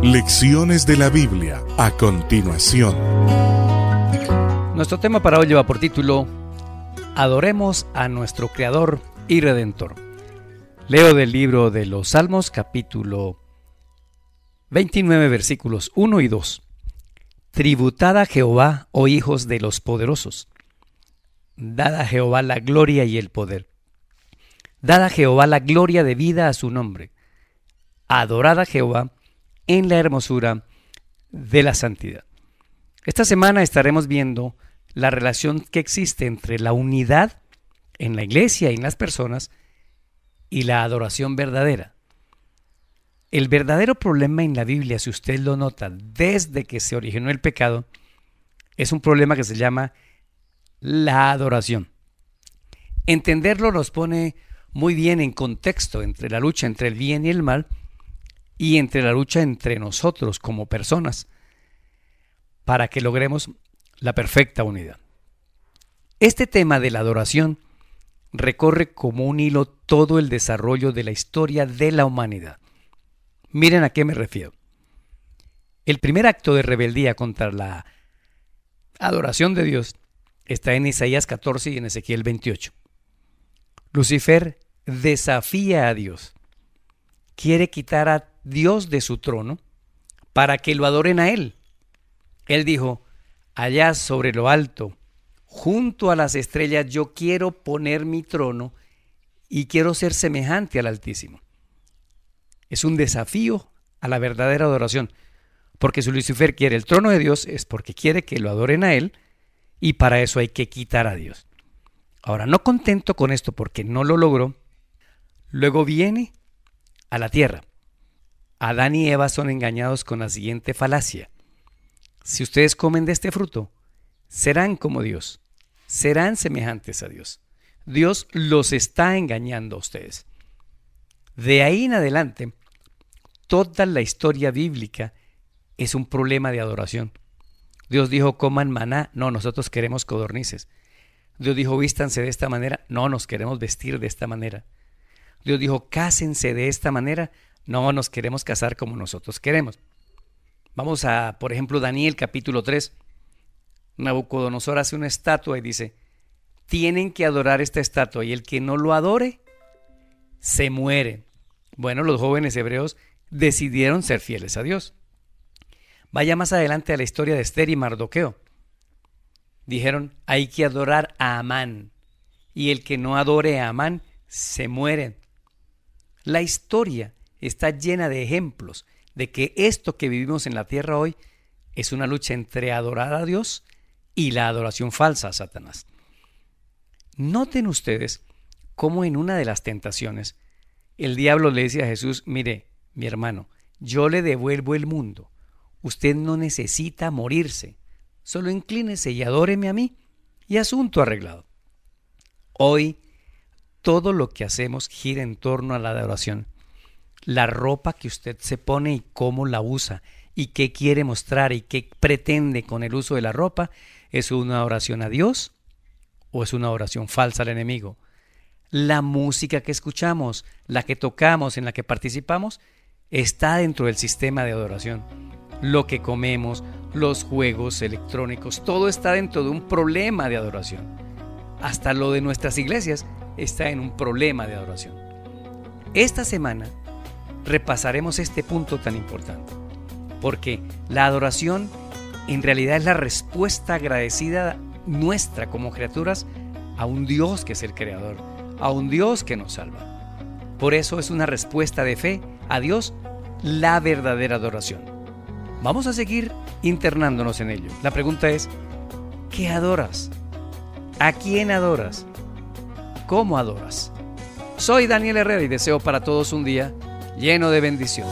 Lecciones de la Biblia a continuación. Nuestro tema para hoy lleva por título Adoremos a nuestro Creador y Redentor. Leo del libro de los Salmos, capítulo 29, versículos 1 y 2. Tributad a Jehová, oh hijos de los poderosos. Dad a Jehová la gloria y el poder. Dad a Jehová la gloria debida a su nombre. Adorad a Jehová en la hermosura de la santidad. Esta semana estaremos viendo la relación que existe entre la unidad en la iglesia y en las personas y la adoración verdadera. El verdadero problema en la Biblia, si usted lo nota, desde que se originó el pecado, es un problema que se llama la adoración. Entenderlo nos pone muy bien en contexto entre la lucha entre el bien y el mal y entre la lucha entre nosotros como personas para que logremos la perfecta unidad. Este tema de la adoración recorre como un hilo todo el desarrollo de la historia de la humanidad. Miren a qué me refiero. El primer acto de rebeldía contra la adoración de Dios está en Isaías 14 y en Ezequiel 28. Lucifer desafía a Dios. Quiere quitar a Dios de su trono para que lo adoren a Él. Él dijo: allá sobre lo alto, junto a las estrellas, yo quiero poner mi trono y quiero ser semejante al Altísimo. Es un desafío a la verdadera adoración, porque si Lucifer quiere el trono de Dios es porque quiere que lo adoren a Él, y para eso hay que quitar a Dios. Ahora, no contento con esto porque no lo logró, luego viene a la tierra. Adán y Eva son engañados con la siguiente falacia: si ustedes comen de este fruto, serán como Dios, serán semejantes a Dios. Dios los está engañando a ustedes. De ahí en adelante, toda la historia bíblica es un problema de adoración. Dios dijo: coman maná, no, nosotros queremos codornices. Dios dijo: vístanse de esta manera, no, nos queremos vestir de esta manera. Dios dijo: cásense de esta manera, no, nos queremos casar como nosotros queremos. Vamos a, por ejemplo, Daniel capítulo 3. Nabucodonosor hace una estatua y dice: tienen que adorar esta estatua, y el que no lo adore se muere. Bueno, los jóvenes hebreos decidieron ser fieles a Dios. Vaya más adelante a la historia de Esther y Mardoqueo. Dijeron: hay que adorar a Amán, y el que no adore a Amán se muere. La historia está llena de ejemplos de que esto que vivimos en la tierra hoy es una lucha entre adorar a Dios y la adoración falsa a Satanás. Noten ustedes cómo en una de las tentaciones el diablo le dice a Jesús: mire, mi hermano, yo le devuelvo el mundo. Usted no necesita morirse. Solo inclínese y adóreme a mí, y asunto arreglado. Hoy, todo lo que hacemos gira en torno a la adoración. La ropa que usted se pone y cómo la usa, y qué quiere mostrar y qué pretende con el uso de la ropa, ¿es una oración a Dios o es una oración falsa al enemigo? La música que escuchamos, la que tocamos, en la que participamos, está dentro del sistema de adoración. Lo que comemos, los juegos electrónicos, todo está dentro de un problema de adoración. Hasta lo de nuestras iglesias está en un problema de adoración. Esta semana repasaremos este punto tan importante, porque la adoración en realidad es la respuesta agradecida nuestra como criaturas a un Dios que es el creador, a un Dios que nos salva. Por eso es una respuesta de fe a Dios, la verdadera adoración. Vamos a seguir internándonos en ello. La pregunta es: ¿qué adoras? ¿A quién adoras? ¿Cómo adoras? Soy Daniel Herrera y deseo para todos un día lleno de bendiciones.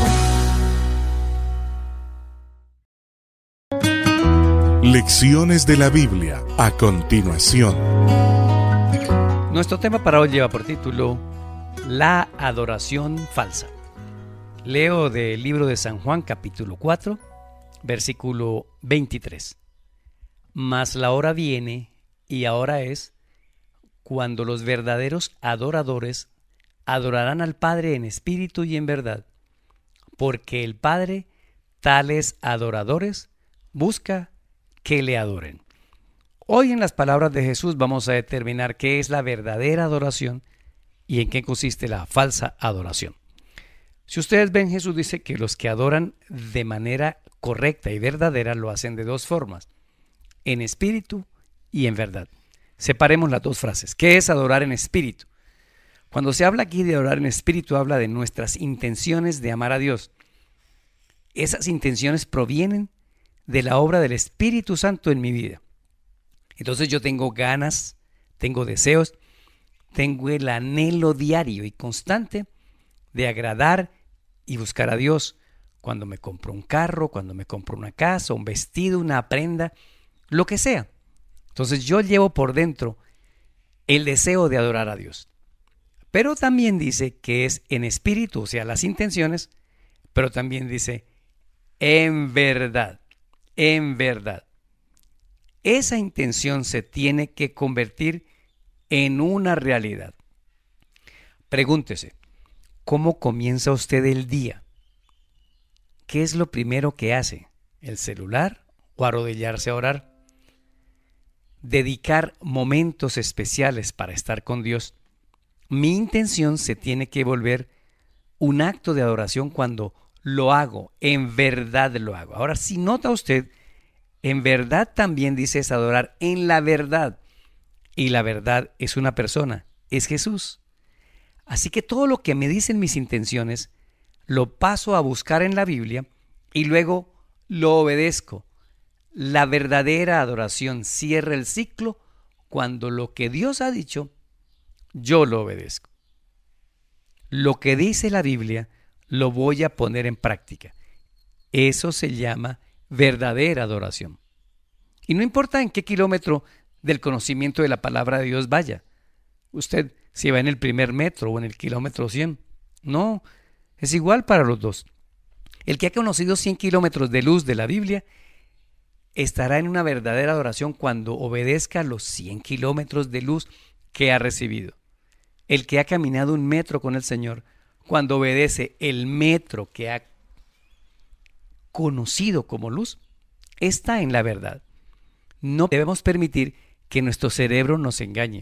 Lecciones de la Biblia a continuación. Nuestro tema para hoy lleva por título La adoración falsa. Leo del libro de San Juan capítulo 4, versículo 23. Mas la hora viene, y ahora es, cuando los verdaderos adoradores adorarán al Padre en espíritu y en verdad, porque el Padre tales adoradores busca que le adoren. Hoy en las palabras de Jesús vamos a determinar qué es la verdadera adoración y en qué consiste la falsa adoración. Si ustedes ven, Jesús dice que los que adoran de manera correcta y verdadera lo hacen de dos formas: en espíritu y en verdad. Separemos las dos frases. ¿Qué es adorar en espíritu? Cuando se habla aquí de adorar en espíritu, habla de nuestras intenciones de amar a Dios. Esas intenciones provienen de la obra del Espíritu Santo en mi vida. Entonces yo tengo ganas, tengo deseos, tengo el anhelo diario y constante de agradar y buscar a Dios cuando me compro un carro, cuando me compro una casa, un vestido, una prenda, lo que sea. Entonces yo llevo por dentro el deseo de adorar a Dios. Pero también dice que es en espíritu, o sea, las intenciones, pero también dice en verdad, en verdad. Esa intención se tiene que convertir en una realidad. Pregúntese, ¿cómo comienza usted el día? ¿Qué es lo primero que hace? ¿El celular o arrodillarse a orar? Dedicar momentos especiales para estar con Dios. Mi intención se tiene que volver un acto de adoración cuando lo hago, en verdad lo hago. Ahora, si nota usted, en verdad también dice es adorar en la verdad. Y la verdad es una persona, es Jesús. Así que todo lo que me dicen mis intenciones, lo paso a buscar en la Biblia y luego lo obedezco. La verdadera adoración cierra el ciclo cuando lo que Dios ha dicho, yo lo obedezco. Lo que dice la Biblia lo voy a poner en práctica. Eso se llama verdadera adoración. Y no importa en qué kilómetro del conocimiento de la palabra de Dios vaya. Usted si va en el primer metro o en el kilómetro 100. No, es igual para los dos. El que ha conocido 100 kilómetros de luz de la Biblia estará en una verdadera adoración cuando obedezca los 100 kilómetros de luz que ha recibido. El que ha caminado un metro con el Señor, cuando obedece el metro que ha conocido como luz, está en la verdad. No debemos permitir que nuestro cerebro nos engañe.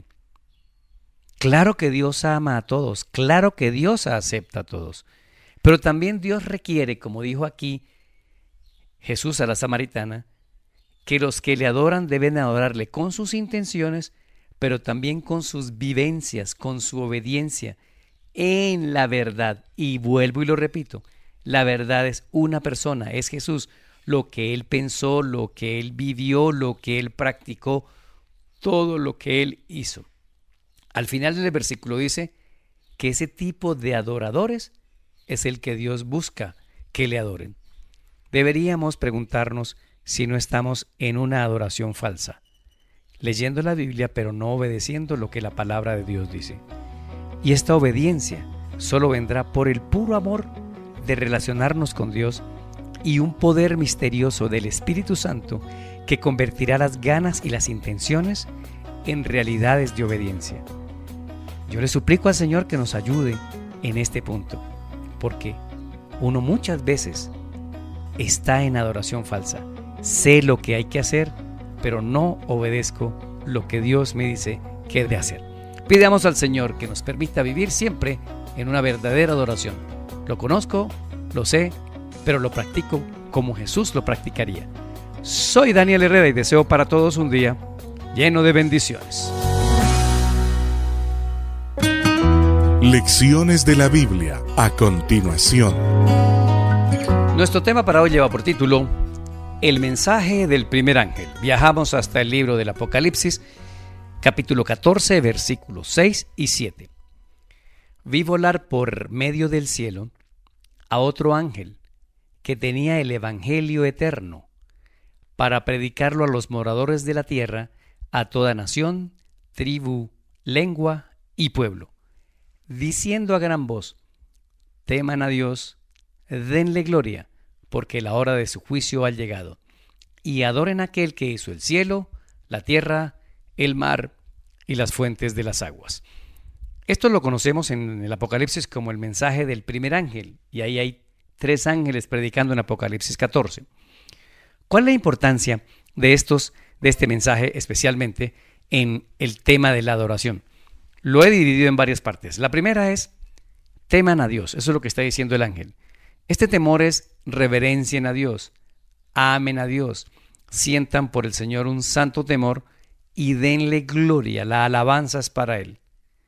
Claro que Dios ama a todos, claro que Dios acepta a todos, pero también Dios requiere, como dijo aquí Jesús a la samaritana, que los que le adoran deben adorarle con sus intenciones, pero también con sus vivencias, con su obediencia, en la verdad. Y vuelvo y lo repito, la verdad es una persona, es Jesús. Lo que Él pensó, lo que Él vivió, lo que Él practicó, todo lo que Él hizo. Al final del versículo dice que ese tipo de adoradores es el que Dios busca que le adoren. Deberíamos preguntarnos si no estamos en una adoración falsa, leyendo la Biblia pero no obedeciendo lo que la palabra de Dios dice. Y esta obediencia solo vendrá por el puro amor de relacionarnos con Dios y un poder misterioso del Espíritu Santo que convertirá las ganas y las intenciones en realidades de obediencia. Yo le suplico al Señor que nos ayude en este punto, porque uno muchas veces está en adoración falsa. Sé lo que hay que hacer, pero no obedezco lo que Dios me dice que he de hacer. Pidamos al Señor que nos permita vivir siempre en una verdadera adoración. Lo conozco, lo sé, pero lo practico como Jesús lo practicaría. Soy Daniel Herrera y deseo para todos un día lleno de bendiciones. Lecciones de la Biblia a continuación. Nuestro tema para hoy lleva por título El mensaje del primer ángel. Viajamos hasta el libro del Apocalipsis, capítulo 14, versículos 6 y 7. Vi volar por medio del cielo a otro ángel que tenía el evangelio eterno para predicarlo a los moradores de la tierra, a toda nación, tribu, lengua y pueblo, diciendo a gran voz: teman a Dios, denle gloria, porque la hora de su juicio ha llegado, y adoren a aquel que hizo el cielo, la tierra, el mar y las fuentes de las aguas. Esto lo conocemos en el Apocalipsis como el mensaje del primer ángel, y ahí hay 3 ángeles predicando en Apocalipsis 14. ¿Cuál es la importancia de este mensaje, especialmente en el tema de la adoración? Lo he dividido en varias partes. La primera es: teman a Dios. Eso es lo que está diciendo el ángel. Este temor es reverencien a Dios, amen a Dios, sientan por el Señor un santo temor y denle gloria. La alabanza es para Él.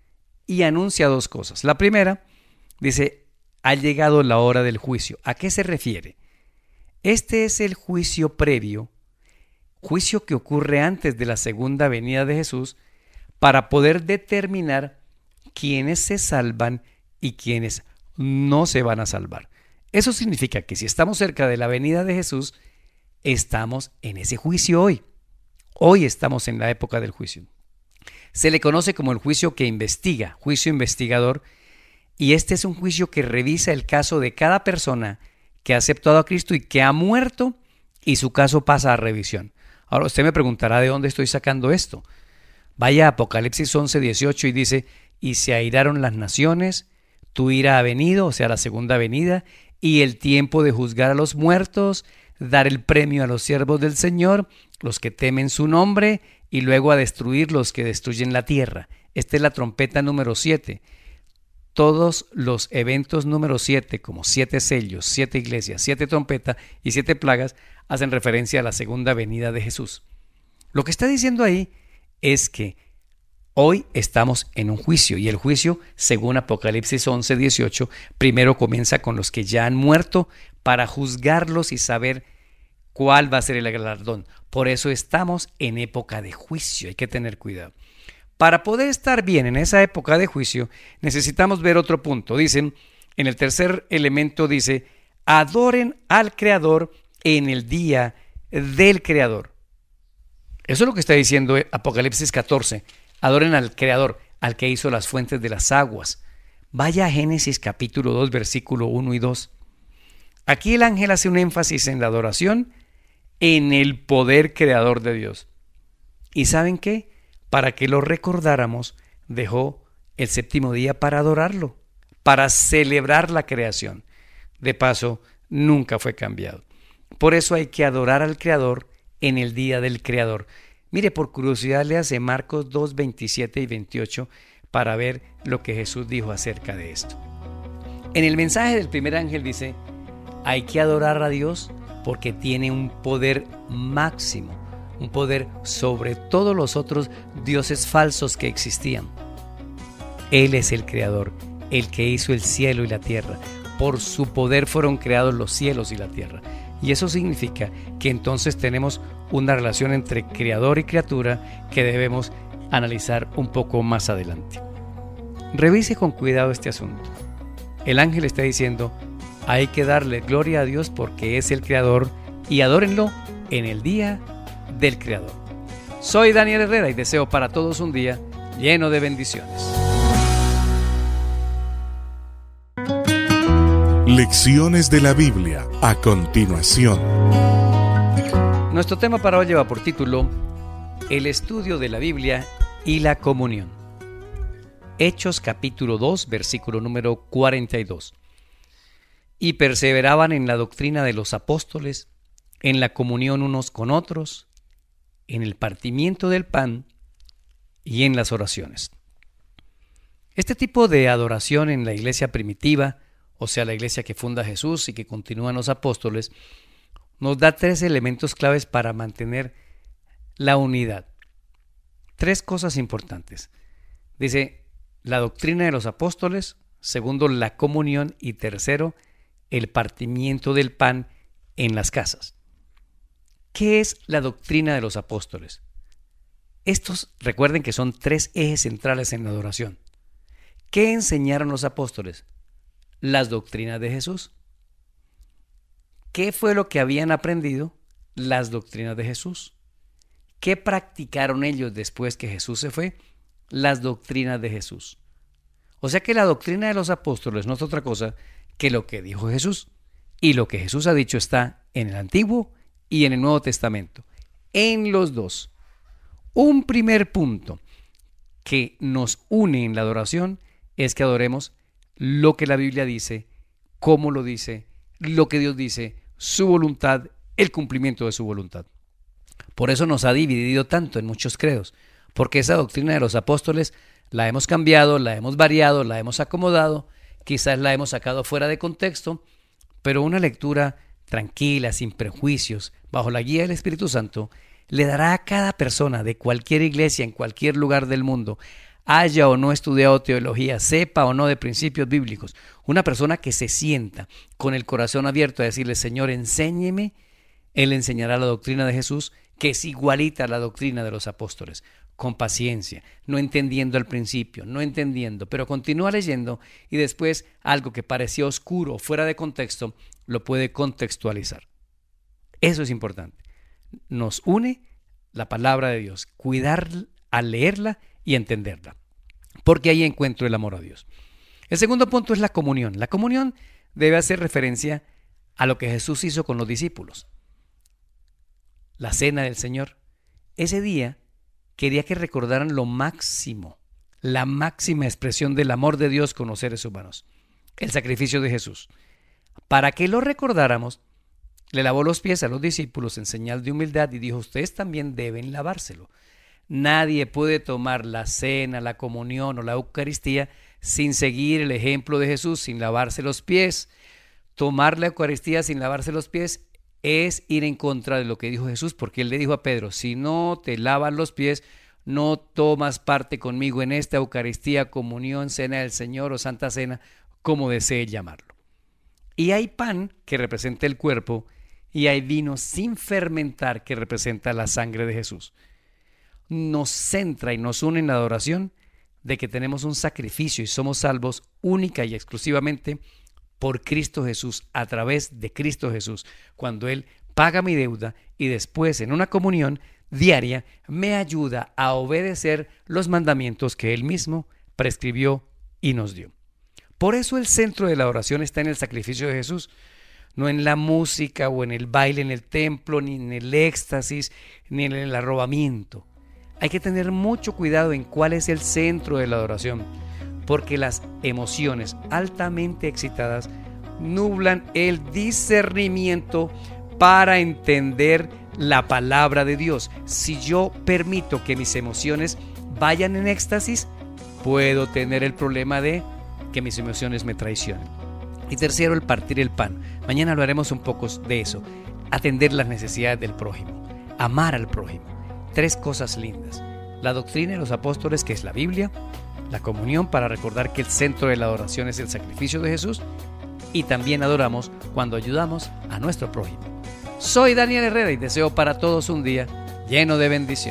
Y anuncia 2 cosas. La primera, dice: ha llegado la hora del juicio. ¿A qué se refiere? Este es el juicio previo, juicio que ocurre antes de la segunda venida de Jesús, para poder determinar quiénes se salvan y quiénes no se van a salvar. Eso significa que si estamos cerca de la venida de Jesús, estamos en ese juicio hoy. Hoy estamos en la época del juicio. Se le conoce como el juicio que investiga, juicio investigador, y este es un juicio que revisa el caso de cada persona que ha aceptado a Cristo y que ha muerto, y su caso pasa a revisión. Ahora usted me preguntará de dónde estoy sacando esto. Vaya a Apocalipsis 11:18 y dice: y se airaron las naciones, tu ira ha venido, o sea, la segunda venida, y el tiempo de juzgar a los muertos, dar el premio a los siervos del Señor, los que temen su nombre, y luego a destruir los que destruyen la tierra. Esta es la trompeta número 7. Todos los eventos número 7, como 7 sellos, 7 iglesias, 7 trompetas y 7 plagas, hacen referencia a la segunda venida de Jesús. Lo que está diciendo ahí es que hoy estamos en un juicio, y el juicio, según Apocalipsis 11:18, primero comienza con los que ya han muerto para juzgarlos y saber cuál va a ser el galardón. Por eso estamos en época de juicio, hay que tener cuidado. Para poder estar bien en esa época de juicio, necesitamos ver otro punto. Dicen, en el tercer elemento dice: adoren al Creador en el día del Creador. Eso es lo que está diciendo Apocalipsis 14. Adoren al Creador, al que hizo las fuentes de las aguas. Vaya a Génesis capítulo 2, versículo 1 y 2. Aquí el ángel hace un énfasis en la adoración, en el poder creador de Dios. ¿Y saben qué? Para que lo recordáramos, dejó el séptimo día para adorarlo, para celebrar la creación. De paso, nunca fue cambiado. Por eso hay que adorar al Creador en el día del Creador. Mire, por curiosidad, léase Marcos 2, 27 y 28 para ver lo que Jesús dijo acerca de esto. En el mensaje del primer ángel dice: hay que adorar a Dios porque tiene un poder máximo, un poder sobre todos los otros dioses falsos que existían. Él es el Creador, el que hizo el cielo y la tierra. Por su poder fueron creados los cielos y la tierra. Y eso significa que entonces tenemos una relación entre creador y criatura que debemos analizar un poco más adelante. Revise con cuidado este asunto. El ángel está diciendo: hay que darle gloria a Dios porque es el Creador, y adórenlo en el día del Creador. Soy Daniel Herrera y deseo para todos un día lleno de bendiciones. Lecciones de la Biblia a continuación. Nuestro tema para hoy lleva por título: el estudio de la Biblia y la comunión. Hechos capítulo 2, versículo número 42. Y perseveraban en la doctrina de los apóstoles, en la comunión unos con otros, en el partimiento del pan y en las oraciones. Este tipo de adoración en la iglesia primitiva, o sea, la iglesia que funda Jesús y que continúan los apóstoles, nos da 3 elementos claves para mantener la unidad. 3 cosas importantes. Dice, la doctrina de los apóstoles; segundo, la comunión; y tercero, el partimiento del pan en las casas. ¿Qué es la doctrina de los apóstoles? Estos, recuerden que son 3 ejes centrales en la adoración. ¿Qué enseñaron los apóstoles? Las doctrinas de Jesús. ¿Qué fue lo que habían aprendido? Las doctrinas de Jesús. ¿Qué practicaron ellos después que Jesús se fue? Las doctrinas de Jesús. O sea que la doctrina de los apóstoles no es otra cosa que lo que dijo Jesús. Y lo que Jesús ha dicho está en el Antiguo y en el Nuevo Testamento. En los dos. Un primer punto que nos une en la adoración es que adoremos lo que la Biblia dice, cómo lo dice, lo que Dios dice, su voluntad, el cumplimiento de su voluntad. Por eso nos ha dividido tanto en muchos credos, porque esa doctrina de los apóstoles la hemos cambiado, la hemos variado, la hemos acomodado, quizás la hemos sacado fuera de contexto, pero una lectura tranquila, sin prejuicios, bajo la guía del Espíritu Santo, le dará a cada persona de cualquier iglesia en cualquier lugar del mundo, haya o no estudiado teología, sepa o no de principios bíblicos, una persona que se sienta con el corazón abierto a decirle: Señor, enséñeme, Él enseñará la doctrina de Jesús, que es igualita a la doctrina de los apóstoles, con paciencia, no entendiendo al principio, no entendiendo, pero continúa leyendo y después algo que parecía oscuro o fuera de contexto lo puede contextualizar. Eso es importante. Nos une la palabra de Dios, cuidar al leerla y entenderla, porque ahí encuentro el amor a Dios. El segundo punto es la comunión. La comunión debe hacer referencia a lo que Jesús hizo con los discípulos. La cena del Señor. Ese día quería que recordaran lo máximo, la máxima expresión del amor de Dios con los seres humanos, el sacrificio de Jesús. Para que lo recordáramos, le lavó los pies a los discípulos en señal de humildad y dijo: ustedes también deben lavárselo. Nadie puede tomar la cena, la comunión o la Eucaristía sin seguir el ejemplo de Jesús, sin lavarse los pies. Tomar la Eucaristía sin lavarse los pies es ir en contra de lo que dijo Jesús, porque Él le dijo a Pedro: si no te lavas los pies, no tomas parte conmigo en esta Eucaristía, comunión, cena del Señor o Santa Cena, como desee llamarlo. Y hay pan que representa el cuerpo y hay vino sin fermentar que representa la sangre de Jesús. Nos centra y nos une en la adoración de que tenemos un sacrificio y somos salvos única y exclusivamente por Cristo Jesús, a través de Cristo Jesús, cuando Él paga mi deuda y después en una comunión diaria me ayuda a obedecer los mandamientos que Él mismo prescribió y nos dio. Por eso el centro de la oración está en el sacrificio de Jesús, no en la música o en el baile en el templo, ni en el éxtasis, ni en el arrobamiento. Hay que tener mucho cuidado en cuál es el centro de la adoración, porque las emociones altamente excitadas nublan el discernimiento para entender la palabra de Dios. Si yo permito que mis emociones vayan en éxtasis, puedo tener el problema de que mis emociones me traicionen. Y tercero, el partir el pan. Mañana hablaremos un poco de eso. Atender las necesidades del prójimo, amar al prójimo. 3 cosas lindas: la doctrina de los apóstoles, que es la Biblia; la comunión, para recordar que el centro de la adoración es el sacrificio de Jesús; y también adoramos cuando ayudamos a nuestro prójimo. Soy Daniel Herrera y deseo para todos un día lleno de bendición.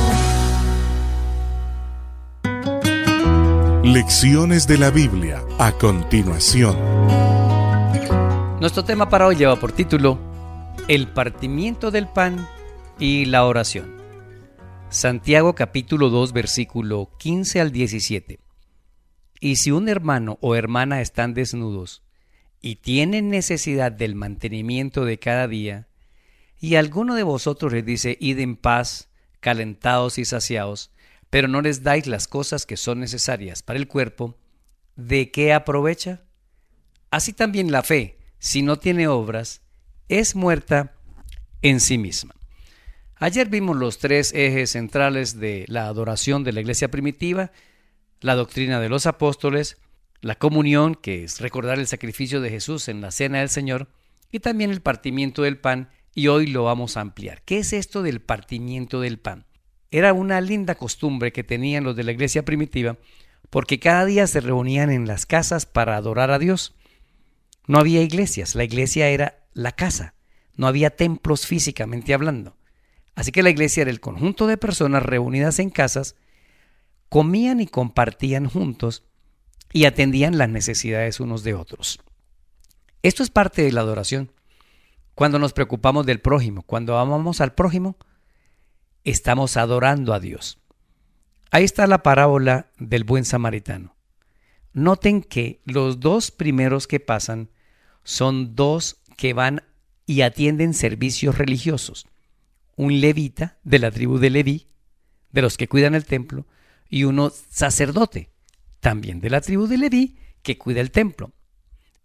Lecciones de la Biblia a continuación. Nuestro tema para hoy lleva por título: el partimiento del pan y la oración. Santiago capítulo 2 versículo 15 al 17. Y si un hermano o hermana están desnudos y tienen necesidad del mantenimiento de cada día, y alguno de vosotros les dice: id en paz, calentados y saciados, pero no les dais las cosas que son necesarias para el cuerpo, ¿de qué aprovecha? Así también la fe, si no tiene obras, es muerta en sí misma. Ayer vimos los 3 ejes centrales de la adoración de la iglesia primitiva: la doctrina de los apóstoles, la comunión, que es recordar el sacrificio de Jesús en la cena del Señor, y también el partimiento del pan, y hoy lo vamos a ampliar. ¿Qué es esto del partimiento del pan? Era una linda costumbre que tenían los de la iglesia primitiva, porque cada día se reunían en las casas para adorar a Dios. No había iglesias, la iglesia era la casa, no había templos físicamente hablando. Así que la iglesia era el conjunto de personas reunidas en casas, comían y compartían juntos y atendían las necesidades unos de otros. Esto es parte de la adoración. Cuando nos preocupamos del prójimo, cuando amamos al prójimo, estamos adorando a Dios. Ahí está la parábola del buen samaritano. Noten que los 2 primeros que pasan son 2 que van y atienden servicios religiosos. Un levita de la tribu de Leví, de los que cuidan el templo, y uno sacerdote, también de la tribu de Leví, que cuida el templo.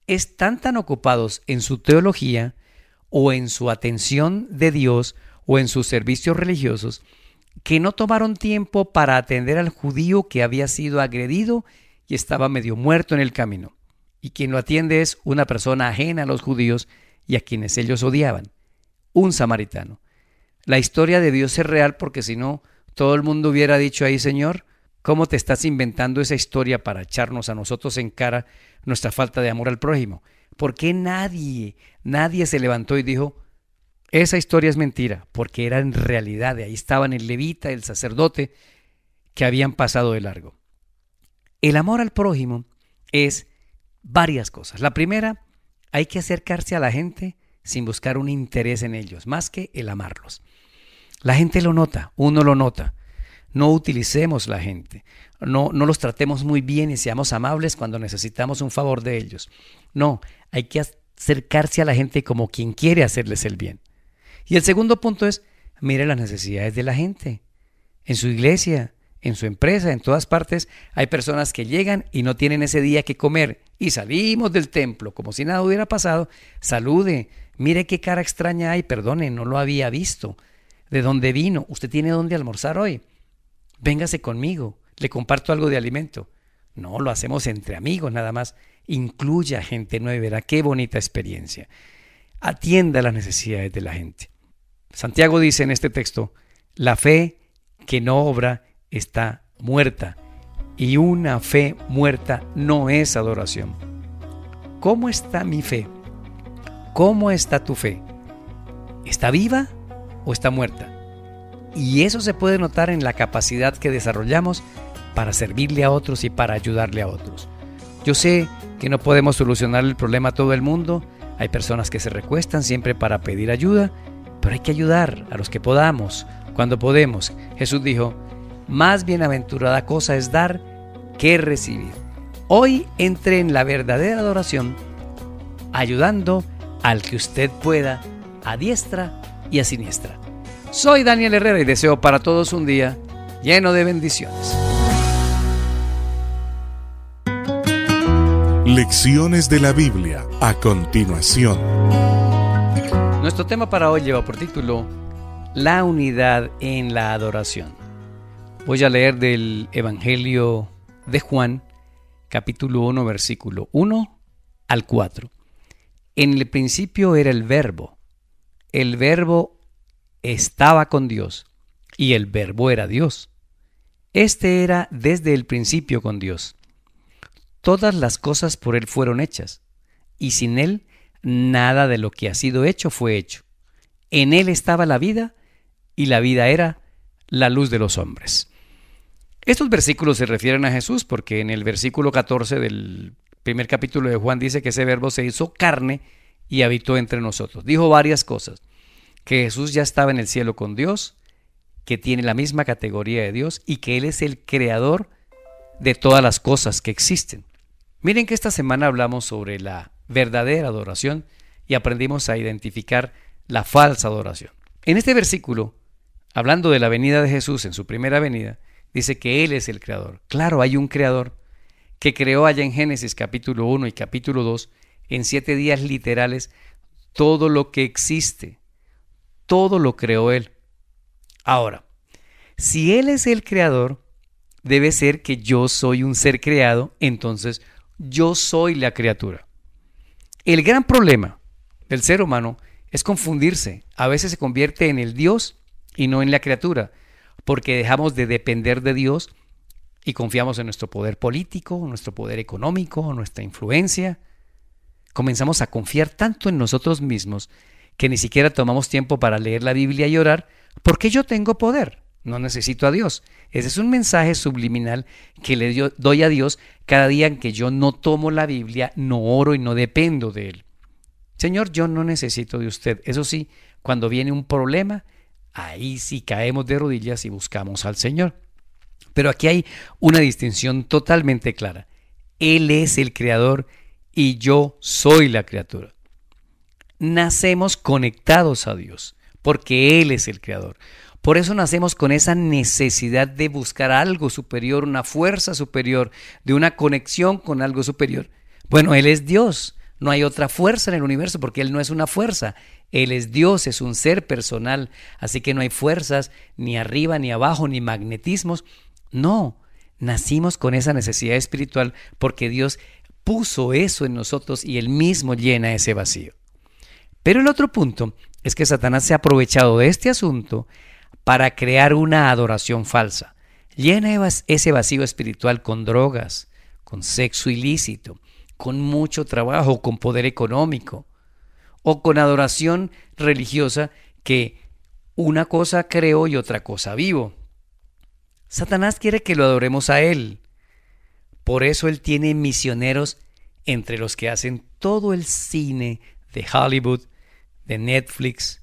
están tan ocupados en su teología o en su atención de Dios o en sus servicios religiosos que no tomaron tiempo para atender al judío que había sido agredido y estaba medio muerto en el camino. Y quien lo atiende es una persona ajena a los judíos y a quienes ellos odiaban, un samaritano. La historia de Dios es real porque si no, todo el mundo hubiera dicho ahí, Señor, ¿cómo te estás inventando esa historia para echarnos a nosotros en cara nuestra falta de amor al prójimo? ¿Por qué nadie se levantó y dijo, esa historia es mentira? Porque era en realidad, ahí estaban el levita, el sacerdote, que habían pasado de largo. El amor al prójimo es varias cosas. La primera, hay que acercarse a la gente sin buscar un interés en ellos, más que el amarlos. La gente lo nota, uno lo nota. No utilicemos la gente, no los tratemos muy bien y seamos amables cuando necesitamos un favor de ellos. No, hay que acercarse a la gente como quien quiere hacerles el bien. Y el segundo punto es, mire las necesidades de la gente. En su iglesia, en su empresa, en todas partes, hay personas que llegan y no tienen ese día que comer. Y salimos del templo como si nada hubiera pasado. Salude, mire qué cara extraña hay, perdone, no lo había visto. ¿De dónde vino? ¿Usted tiene dónde almorzar hoy? Véngase conmigo, le comparto algo de alimento. No, lo hacemos entre amigos nada más. Incluya gente nueva, verá qué bonita experiencia. Atienda las necesidades de la gente. Santiago dice en este texto, la fe que no obra está muerta y una fe muerta no es adoración. ¿Cómo está mi fe? ¿Cómo está tu fe? ¿Está viva o está muerta? Y eso se puede notar en la capacidad que desarrollamos para servirle a otros y para ayudarle a otros. Yo sé que no podemos solucionar el problema a todo el mundo. Hay personas que se recuestan siempre para pedir ayuda, pero hay que ayudar a los que podamos, cuando podemos. Jesús dijo, más bienaventurada cosa es dar que recibir. Hoy entre en la verdadera adoración, ayudando al que usted pueda, a diestra y a siniestra. Soy Daniel Herrera y deseo para todos un día lleno de bendiciones. Lecciones de la Biblia a continuación. Nuestro tema para hoy lleva por título La unidad en la adoración. Voy a leer del Evangelio de Juan, capítulo 1, versículo 1 al 4. En el principio era el Verbo estaba con Dios, y el Verbo era Dios. Este era desde el principio con Dios. Todas las cosas por Él fueron hechas, y sin Él nada de lo que ha sido hecho fue hecho. En Él estaba la vida, y la vida era la luz de los hombres. Estos versículos se refieren a Jesús, porque en el versículo 14 del primer capítulo de Juan dice que ese Verbo se hizo carne y habitó entre nosotros. Dijo varias cosas. Que Jesús ya estaba en el cielo con Dios, que tiene la misma categoría de Dios y que Él es el creador de todas las cosas que existen. Miren que esta semana hablamos sobre la verdadera adoración y aprendimos a identificar la falsa adoración. En este versículo, hablando de la venida de Jesús en su primera venida, dice que Él es el creador. Claro, hay un creador que creó allá en Génesis capítulo 1 y capítulo 2, en 7 días literales, todo lo que existe. Todo lo creó Él. Ahora, si Él es el creador, debe ser que yo soy un ser creado, entonces yo soy la criatura. El gran problema del ser humano es confundirse. A veces se convierte en el Dios y no en la criatura, porque dejamos de depender de Dios y confiamos en nuestro poder político, nuestro poder económico, nuestra influencia. Comenzamos a confiar tanto en nosotros mismos que ni siquiera tomamos tiempo para leer la Biblia y orar, porque yo tengo poder, no necesito a Dios. Ese es un mensaje subliminal que le doy a Dios cada día en que yo no tomo la Biblia, no oro y no dependo de Él. Señor, yo no necesito de usted. Eso sí, cuando viene un problema, ahí sí caemos de rodillas y buscamos al Señor. Pero aquí hay una distinción totalmente clara. Él es el creador y yo soy la criatura. Nacemos conectados a Dios, porque Él es el creador. Por eso nacemos con esa necesidad de buscar algo superior, una fuerza superior, de una conexión con algo superior. Bueno, Él es Dios, No hay otra fuerza en el universo porque Él no es una fuerza. Él es Dios, es un ser personal. Así que no hay fuerzas ni arriba, ni abajo, ni magnetismos. No, nacimos con esa necesidad espiritual porque Dios puso eso en nosotros y Él mismo llena ese vacío. Pero el otro punto es que Satanás se ha aprovechado de este asunto para crear una adoración falsa. Llena ese vacío espiritual con drogas, con sexo ilícito, con mucho trabajo, con poder económico o con adoración religiosa que una cosa creo y otra cosa vivo. Satanás quiere que lo adoremos a Él. Por eso Él tiene misioneros entre los que hacen todo el cine de Hollywood, de Netflix.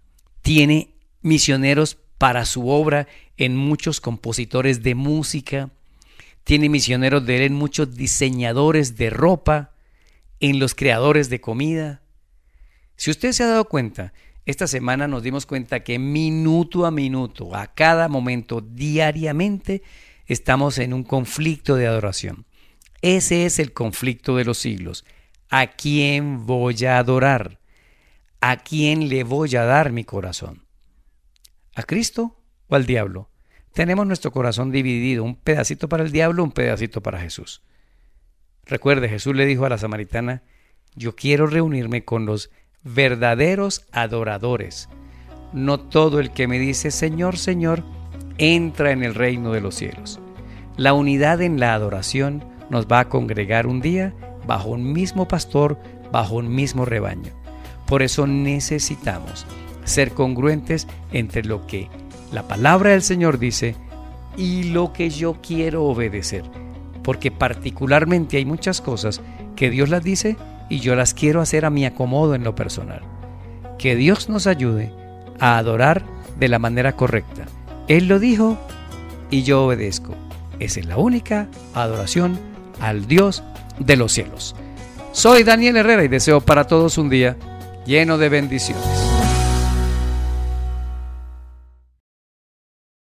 Tiene misioneros para su obra en muchos compositores de música. Tiene misioneros de Él en muchos diseñadores de ropa, en los creadores de comida. Si usted se ha dado cuenta, esta semana nos dimos cuenta que minuto a minuto, a cada momento, diariamente, estamos en un conflicto de adoración. Ese es el conflicto de los siglos. ¿A quién voy a adorar? ¿A quién le voy a dar mi corazón? ¿A Cristo o al diablo? Tenemos nuestro corazón dividido, un pedacito para el diablo, un pedacito para Jesús. Recuerde, Jesús le dijo a la samaritana: yo quiero reunirme con los verdaderos adoradores. No todo el que me dice Señor, Señor, entra en el reino de los cielos. La unidad en la adoración nos va a congregar un día bajo un mismo pastor, bajo un mismo rebaño. Por eso necesitamos ser congruentes entre lo que la palabra del Señor dice y lo que yo quiero obedecer. Porque particularmente hay muchas cosas que Dios las dice y yo las quiero hacer a mi acomodo en lo personal. Que Dios nos ayude a adorar de la manera correcta. Él lo dijo y yo obedezco. Esa es la única adoración al Dios de los cielos. Soy Daniel Herrera y deseo para todos un día lleno de bendiciones.